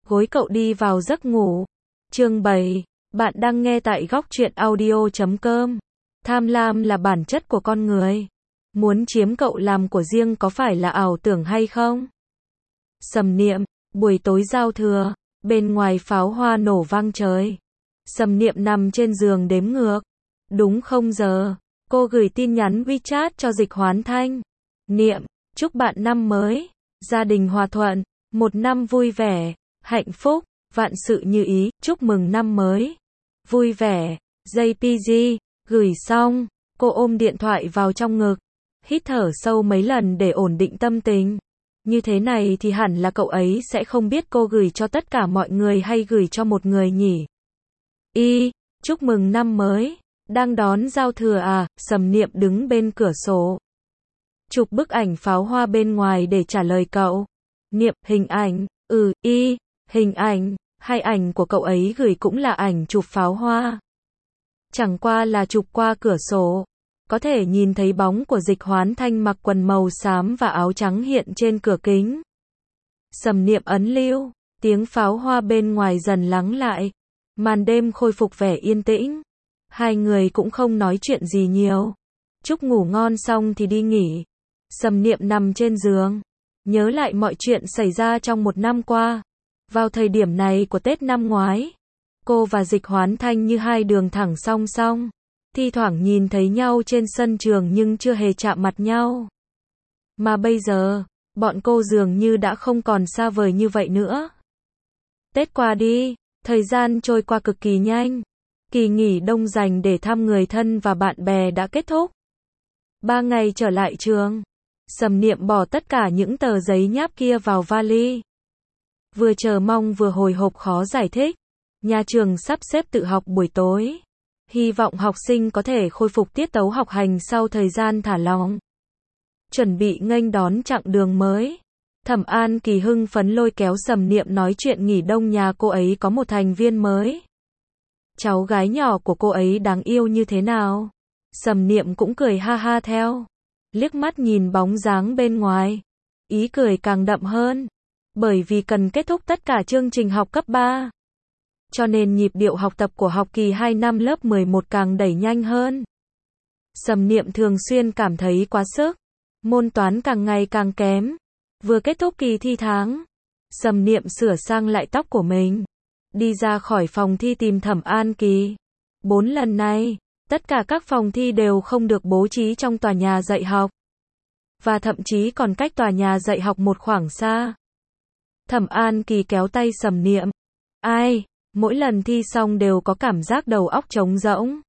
gối cậu đi vào giấc ngủ. Chương 7. Bạn đang nghe tại góc truyện audio.com. Tham lam là bản chất của con người. Muốn chiếm cậu làm của riêng có phải là ảo tưởng hay không? Sầm Niệm, buổi tối giao thừa, bên ngoài pháo hoa nổ vang trời. Sầm Niệm nằm trên giường đếm ngược. Đúng 0 giờ, cô gửi tin nhắn WeChat cho Dịch Hoán Thanh. Niệm, chúc bạn năm mới, gia đình hòa thuận, một năm vui vẻ, hạnh phúc, vạn sự như ý, chúc mừng năm mới. Vui vẻ, JPG, gửi xong, cô ôm điện thoại vào trong ngực, hít thở sâu mấy lần để ổn định tâm tình. Như thế này thì hẳn là cậu ấy sẽ không biết cô gửi cho tất cả mọi người hay gửi cho một người nhỉ. Chúc mừng năm mới, đang đón giao thừa à, Sầm Niệm đứng bên cửa sổ. Chụp bức ảnh pháo hoa bên ngoài để trả lời cậu. Niệm, hình ảnh, hình ảnh, hai ảnh của cậu ấy gửi cũng là ảnh chụp pháo hoa. Chẳng qua là chụp qua cửa sổ. Có thể nhìn thấy bóng của Dịch Hoán Thanh mặc quần màu xám và áo trắng hiện trên cửa kính. Sầm Niệm ấn lưu, tiếng pháo hoa bên ngoài dần lắng lại. Màn đêm khôi phục vẻ yên tĩnh. Hai người cũng không nói chuyện gì nhiều. Chúc ngủ ngon xong thì đi nghỉ. Sầm Niệm nằm trên giường, nhớ lại mọi chuyện xảy ra trong một năm qua. Vào thời điểm này của Tết năm ngoái, cô và Dịch Hoán Thanh như hai đường thẳng song song. Thi thoảng nhìn thấy nhau trên sân trường nhưng chưa hề chạm mặt nhau. Mà bây giờ, bọn cô dường như đã không còn xa vời như vậy nữa. Tết qua đi, thời gian trôi qua cực kỳ nhanh. Kỳ nghỉ đông dành để thăm người thân và bạn bè đã kết thúc. 3 ngày trở lại trường, Sầm Niệm bỏ tất cả những tờ giấy nháp kia vào vali. Vừa chờ mong vừa hồi hộp khó giải thích. Nhà trường sắp xếp tự học buổi tối. Hy vọng học sinh có thể khôi phục tiết tấu học hành sau thời gian thả lỏng. Chuẩn bị nghênh đón chặng đường mới. Thẩm An Kỳ hưng phấn lôi kéo Sầm Niệm nói chuyện nghỉ đông nhà cô ấy có một thành viên mới. Cháu gái nhỏ của cô ấy đáng yêu như thế nào? Sầm Niệm cũng cười ha ha theo. Liếc mắt nhìn bóng dáng bên ngoài. Ý cười càng đậm hơn. Bởi vì cần kết thúc tất cả chương trình học cấp 3. Cho nên nhịp điệu học tập của học kỳ 2 năm lớp 11 càng đẩy nhanh hơn. Sầm Niệm thường xuyên cảm thấy quá sức. Môn toán càng ngày càng kém. Vừa kết thúc kỳ thi tháng, Sầm Niệm sửa sang lại tóc của mình. Đi ra khỏi phòng thi tìm Thẩm An Kỳ. 4 lần này, tất cả các phòng thi đều không được bố trí trong tòa nhà dạy học. Và thậm chí còn cách tòa nhà dạy học một khoảng xa. Thẩm An Kỳ kéo tay Sầm Niệm. Mỗi lần thi xong đều có cảm giác đầu óc trống rỗng.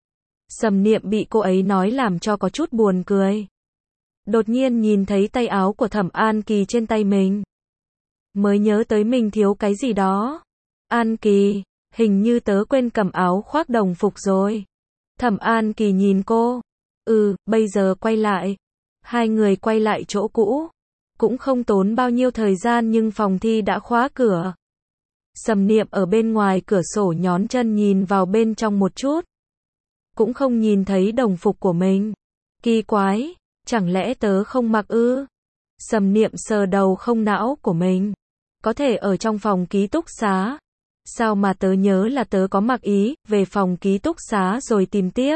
Sầm Niệm bị cô ấy nói làm cho có chút buồn cười. Đột nhiên nhìn thấy tay áo của Thẩm An Kỳ trên tay mình. Mới nhớ tới mình thiếu cái gì đó. An Kỳ, hình như tớ quên cầm áo khoác đồng phục rồi. Thẩm An Kỳ nhìn cô. Bây giờ quay lại. Hai người quay lại chỗ cũ. Cũng không tốn bao nhiêu thời gian nhưng phòng thi đã khóa cửa. Sầm Niệm ở bên ngoài cửa sổ nhón chân nhìn vào bên trong một chút. Cũng không nhìn thấy đồng phục của mình. Kỳ quái, chẳng lẽ tớ không mặc ư? Sầm Niệm sờ đầu không não của mình. Có thể ở trong phòng ký túc xá. Sao mà tớ nhớ là tớ có mặc về phòng ký túc xá rồi tìm tiếp.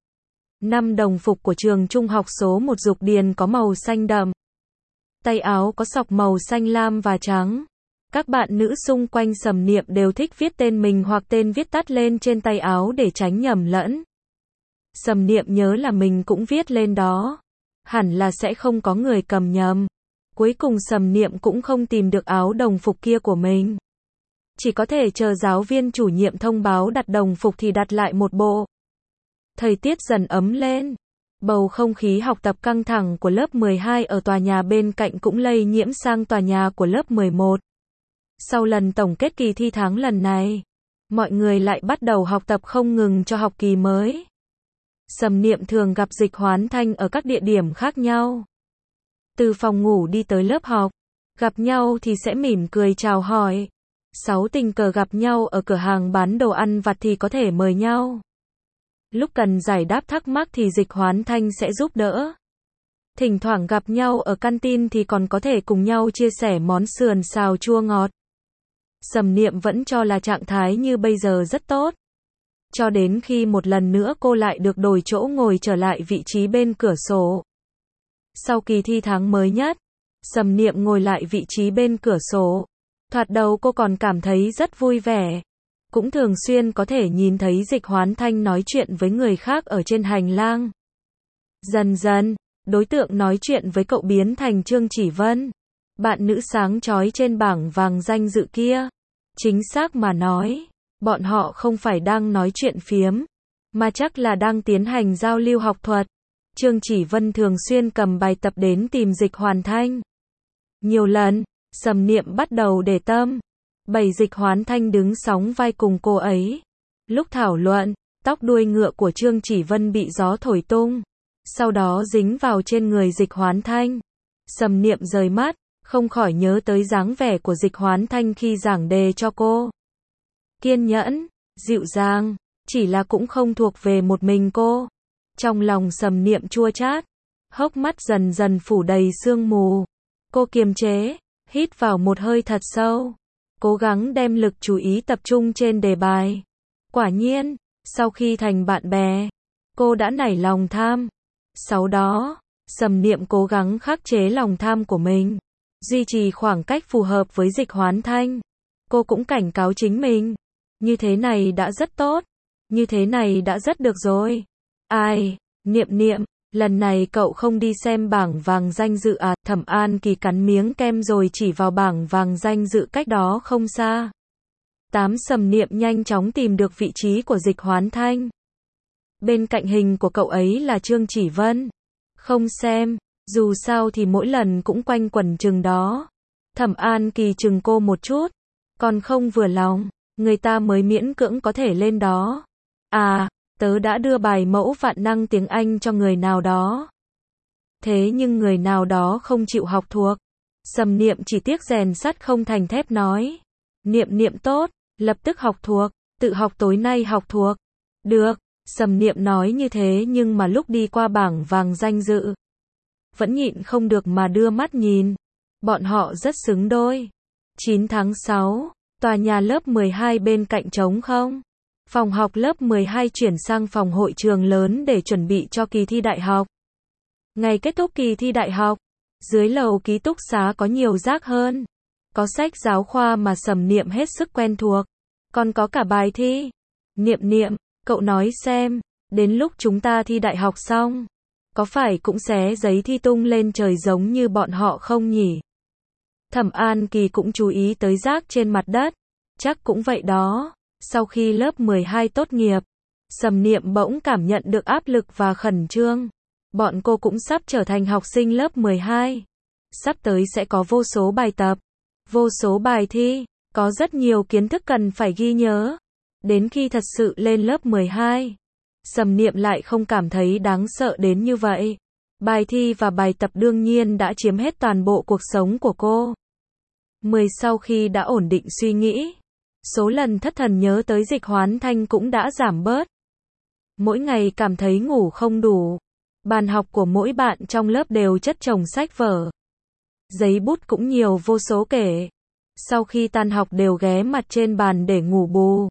5 đồng phục của trường trung học số 1 Dục Điền có màu xanh đậm. Tay áo có sọc màu xanh lam và trắng. Các bạn nữ xung quanh Sầm Niệm đều thích viết tên mình hoặc tên viết tắt lên trên tay áo để tránh nhầm lẫn. Sầm Niệm nhớ là mình cũng viết lên đó. Hẳn là sẽ không có người cầm nhầm. Cuối cùng Sầm Niệm cũng không tìm được áo đồng phục kia của mình. Chỉ có thể chờ giáo viên chủ nhiệm thông báo đặt đồng phục thì đặt lại một bộ. Thời tiết dần ấm lên. Bầu không khí học tập căng thẳng của lớp 12 ở tòa nhà bên cạnh cũng lây nhiễm sang tòa nhà của lớp 11. Sau lần tổng kết kỳ thi tháng lần này, mọi người lại bắt đầu học tập không ngừng cho học kỳ mới. Sầm Niệm thường gặp Dịch Hoán Thanh ở các địa điểm khác nhau. Từ phòng ngủ đi tới lớp học, gặp nhau thì sẽ mỉm cười chào hỏi. Tình cờ gặp nhau ở cửa hàng bán đồ ăn vặt thì có thể mời nhau. Lúc cần giải đáp thắc mắc thì Dịch Hoán Thanh sẽ giúp đỡ. Thỉnh thoảng gặp nhau ở canteen thì còn có thể cùng nhau chia sẻ món sườn xào chua ngọt. Sầm Niệm vẫn cho là trạng thái như bây giờ rất tốt. Cho đến khi một lần nữa cô lại được đổi chỗ ngồi trở lại vị trí bên cửa sổ. Sau kỳ thi tháng mới nhất, Sầm Niệm ngồi lại vị trí bên cửa sổ. Thoạt đầu cô còn cảm thấy rất vui vẻ. Cũng thường xuyên có thể nhìn thấy Dịch Hoán Thanh nói chuyện với người khác ở trên hành lang. Dần dần, đối tượng nói chuyện với cậu biến thành Trương Chỉ Vân, bạn nữ sáng chói trên bảng vàng danh dự kia. Chính xác mà nói, bọn họ không phải đang nói chuyện phiếm, mà chắc là đang tiến hành giao lưu học thuật. Trương Chỉ Vân thường xuyên cầm bài tập đến tìm Dịch Hoán Thanh. Nhiều lần, Sầm Niệm bắt đầu để tâm. Dịch Hoán Thanh đứng sóng vai cùng cô ấy. Lúc thảo luận, tóc đuôi ngựa của Trương Chỉ Vân bị gió thổi tung, sau đó dính vào trên người Dịch Hoán Thanh. Sầm Niệm rời mắt, không khỏi nhớ tới dáng vẻ của Dịch Hoán Thanh khi giảng đề cho cô. Kiên nhẫn, dịu dàng, chỉ là cũng không thuộc về một mình cô. Trong lòng Sầm Niệm chua chát, hốc mắt dần dần phủ đầy sương mù. Cô kiềm chế, hít vào một hơi thật sâu, cố gắng đem lực chú ý tập trung trên đề bài. Quả nhiên, sau khi thành bạn bè, cô đã nảy lòng tham. Sau đó, Sầm Niệm cố gắng khắc chế lòng tham của mình, duy trì khoảng cách phù hợp với Dịch Hoán Thanh. Cô cũng cảnh cáo chính mình, như thế này đã rất tốt, như thế này đã rất được rồi. Ai, Niệm, lần này cậu không đi xem bảng vàng danh dự à? Thẩm An Kỳ cắn miếng kem rồi chỉ vào bảng vàng danh dự cách đó không xa. Sầm Niệm nhanh chóng tìm được vị trí của Dịch Hoán Thanh. Bên cạnh hình của cậu ấy là Trương Chỉ Vân. Không xem, dù sao thì mỗi lần cũng quanh quẩn chừng đó. Thẩm An Kỳ chừng cô một chút, còn không vừa lòng, người ta mới miễn cưỡng có thể lên đó. À, tớ đã đưa bài mẫu vạn năng tiếng Anh cho người nào đó. Thế nhưng người nào đó không chịu học thuộc. Sầm Niệm chỉ tiếc rèn sắt không thành thép nói. Niệm tốt, lập tức học thuộc, tự học tối nay học thuộc. Được, Sầm Niệm nói như thế nhưng mà lúc đi qua bảng vàng danh dự, vẫn nhịn không được mà đưa mắt nhìn. Bọn họ rất xứng đôi. 9 tháng 6, tòa nhà lớp 12 bên cạnh trống không. Phòng học lớp 12 chuyển sang phòng hội trường lớn để chuẩn bị cho kỳ thi đại học. Ngày kết thúc kỳ thi đại học, dưới lầu ký túc xá có nhiều rác hơn. Có sách giáo khoa mà Sầm Niệm hết sức quen thuộc. Còn có cả bài thi. Niệm, cậu nói xem, đến lúc chúng ta thi đại học xong, có phải cũng xé giấy thi tung lên trời giống như bọn họ không nhỉ? Thẩm An Kỳ cũng chú ý tới rác trên mặt đất. Chắc cũng vậy đó. Sau khi lớp 12 tốt nghiệp, Sầm Niệm bỗng cảm nhận được áp lực và khẩn trương. Bọn cô cũng sắp trở thành học sinh lớp 12. Sắp tới sẽ có vô số bài tập, vô số bài thi, có rất nhiều kiến thức cần phải ghi nhớ. Đến khi thật sự lên lớp 12, Sầm Niệm lại không cảm thấy đáng sợ đến như vậy. Bài thi và bài tập đương nhiên đã chiếm hết toàn bộ cuộc sống của cô. Sau khi đã ổn định suy nghĩ, số lần thất thần nhớ tới Dịch Hoán Thanh cũng đã giảm bớt. Mỗi ngày cảm thấy ngủ không đủ. Bàn học của mỗi bạn trong lớp đều chất chồng sách vở. Giấy bút cũng nhiều vô số kể. Sau khi tan học đều ghé mặt trên bàn để ngủ bù.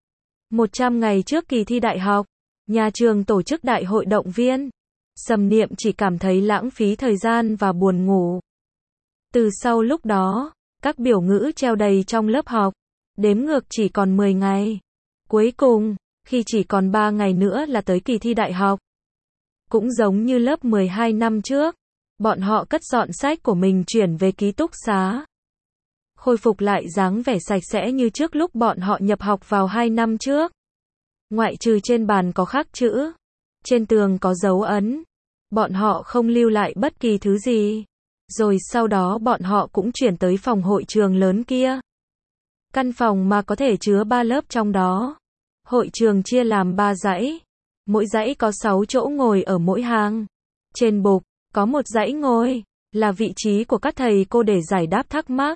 100 ngày trước kỳ thi đại học, nhà trường tổ chức đại hội động viên. Sầm Niệm chỉ cảm thấy lãng phí thời gian và buồn ngủ. Từ sau lúc đó, các biểu ngữ treo đầy trong lớp học. Đếm ngược chỉ còn 10 ngày. Cuối cùng, khi chỉ còn 3 ngày nữa là tới kỳ thi đại học. Cũng giống như lớp 12 năm trước, bọn họ cất dọn sách của mình chuyển về ký túc xá. Khôi phục lại dáng vẻ sạch sẽ như trước lúc bọn họ nhập học vào 2 năm trước. Ngoại trừ trên bàn có khắc chữ, trên tường có dấu ấn, bọn họ không lưu lại bất kỳ thứ gì. Rồi sau đó bọn họ cũng chuyển tới phòng hội trường lớn kia. Căn phòng mà có thể chứa 3 lớp trong đó. Hội trường chia làm 3 dãy. Mỗi dãy có 6 chỗ ngồi ở mỗi hàng. Trên bục, có một dãy ngồi, là vị trí của các thầy cô để giải đáp thắc mắc.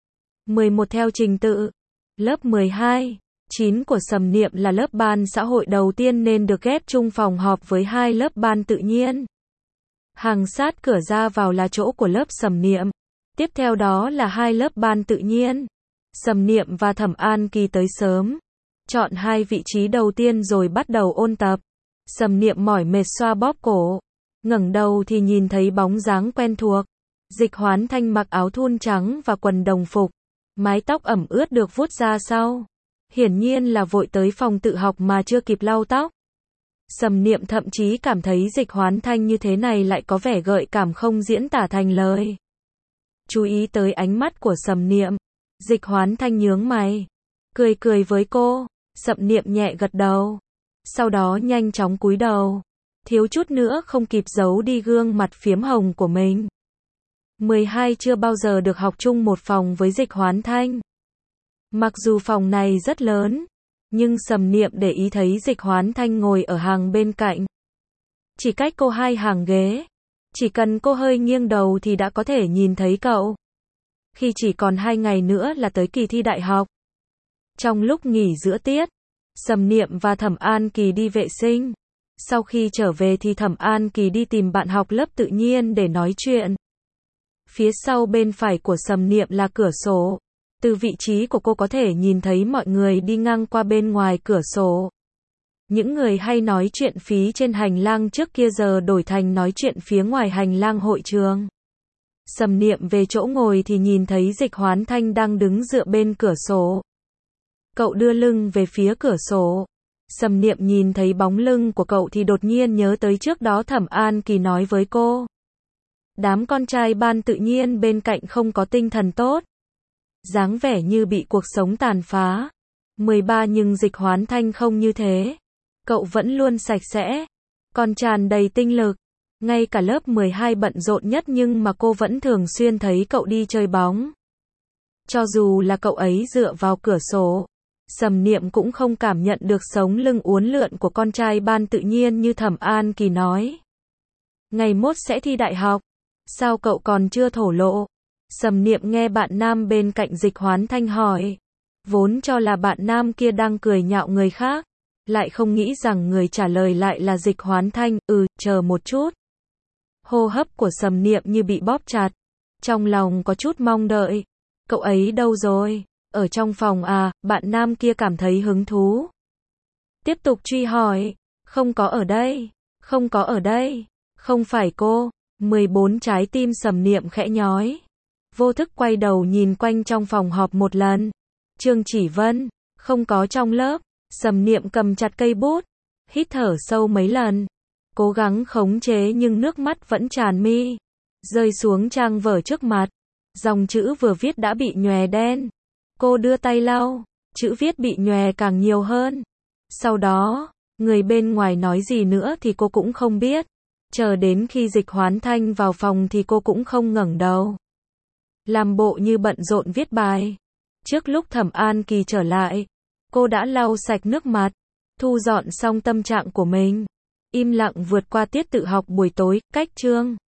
11 theo trình tự. Lớp 12, 9 của Sầm Niệm là lớp ban xã hội đầu tiên nên được ghép chung phòng họp với 2 lớp ban tự nhiên. Hàng sát cửa ra vào là chỗ của lớp Sầm Niệm. Tiếp theo đó là 2 lớp ban tự nhiên. Sầm Niệm và Thẩm An Kỳ tới sớm, chọn 2 vị trí đầu tiên rồi bắt đầu ôn tập. Sầm Niệm mỏi mệt xoa bóp cổ, ngẩng đầu thì nhìn thấy bóng dáng quen thuộc. Dịch Hoán Thanh mặc áo thun trắng và quần đồng phục, mái tóc ẩm ướt được vuốt ra sau. Hiển nhiên là vội tới phòng tự học mà chưa kịp lau tóc. Sầm Niệm thậm chí cảm thấy Dịch Hoán Thanh như thế này lại có vẻ gợi cảm không diễn tả thành lời. Chú ý tới ánh mắt của Sầm Niệm, Dịch Hoán Thanh nhướng mày, cười cười với cô. Sầm Niệm nhẹ gật đầu, sau đó nhanh chóng cúi đầu, thiếu chút nữa không kịp giấu đi gương mặt phiếm hồng của mình. 12 chưa bao giờ được học chung một phòng với Dịch Hoán Thanh. Mặc dù phòng này rất lớn, nhưng Sầm Niệm để ý thấy Dịch Hoán Thanh ngồi ở hàng bên cạnh. Chỉ cách cô 2 hàng ghế. Chỉ cần cô hơi nghiêng đầu thì đã có thể nhìn thấy cậu. Khi chỉ còn 2 ngày nữa là tới kỳ thi đại học. Trong lúc nghỉ giữa tiết, Sầm Niệm và Thẩm An Kỳ đi vệ sinh. Sau khi trở về thì Thẩm An Kỳ đi tìm bạn học lớp tự nhiên để nói chuyện. Phía sau bên phải của Sầm Niệm là cửa sổ. Từ vị trí của cô có thể nhìn thấy mọi người đi ngang qua bên ngoài cửa sổ. Những người hay nói chuyện phí trên hành lang trước kia giờ đổi thành nói chuyện phía ngoài hành lang hội trường. Sầm Niệm về chỗ ngồi thì nhìn thấy Dịch Hoán Thanh đang đứng dựa bên cửa sổ. Cậu đưa lưng về phía cửa sổ. Sầm Niệm nhìn thấy bóng lưng của cậu thì đột nhiên nhớ tới trước đó Thẩm An Kỳ nói với cô. Đám con trai ban tự nhiên bên cạnh không có tinh thần tốt. Dáng vẻ như bị cuộc sống tàn phá. 13 nhưng Dịch Hoán Thanh không như thế. Cậu vẫn luôn sạch sẽ, còn tràn đầy tinh lực. Ngay cả lớp 12 bận rộn nhất nhưng mà cô vẫn thường xuyên thấy cậu đi chơi bóng. Cho dù là cậu ấy dựa vào cửa sổ, Sầm Niệm cũng không cảm nhận được sống lưng uốn lượn của con trai ban tự nhiên như Thẩm An Kỳ nói. Ngày mốt sẽ thi đại học, sao cậu còn chưa thổ lộ? Sầm Niệm nghe bạn nam bên cạnh Dịch Hoán Thanh hỏi. Vốn cho là bạn nam kia đang cười nhạo người khác, lại không nghĩ rằng người trả lời lại là Dịch Hoán Thanh. Chờ một chút. Hô hấp của Sầm Niệm như bị bóp chặt, trong lòng có chút mong đợi. Cậu ấy đâu rồi? Ở trong phòng à? Bạn nam kia cảm thấy hứng thú, tiếp tục truy hỏi. Không có ở đây, không có ở đây, không phải cô. 14 trái tim Sầm Niệm khẽ nhói, vô thức quay đầu nhìn quanh trong phòng họp một lần. Trương Chỉ Vân không có trong lớp. Sầm Niệm cầm chặt cây bút, hít thở sâu mấy lần, cố gắng khống chế nhưng nước mắt vẫn tràn mi, rơi xuống trang vở trước mặt. Dòng chữ vừa viết đã bị nhòe đen. Cô đưa tay lau, chữ viết bị nhòe càng nhiều hơn. Sau đó, người bên ngoài nói gì nữa thì cô cũng không biết. Chờ đến khi Dịch Hoán Thanh vào phòng thì cô cũng không ngẩng đầu, làm bộ như bận rộn viết bài. Trước lúc Thẩm An Kỳ trở lại, cô đã lau sạch nước mắt, thu dọn xong tâm trạng của mình, im lặng vượt qua tiết tự học buổi tối, cách chương.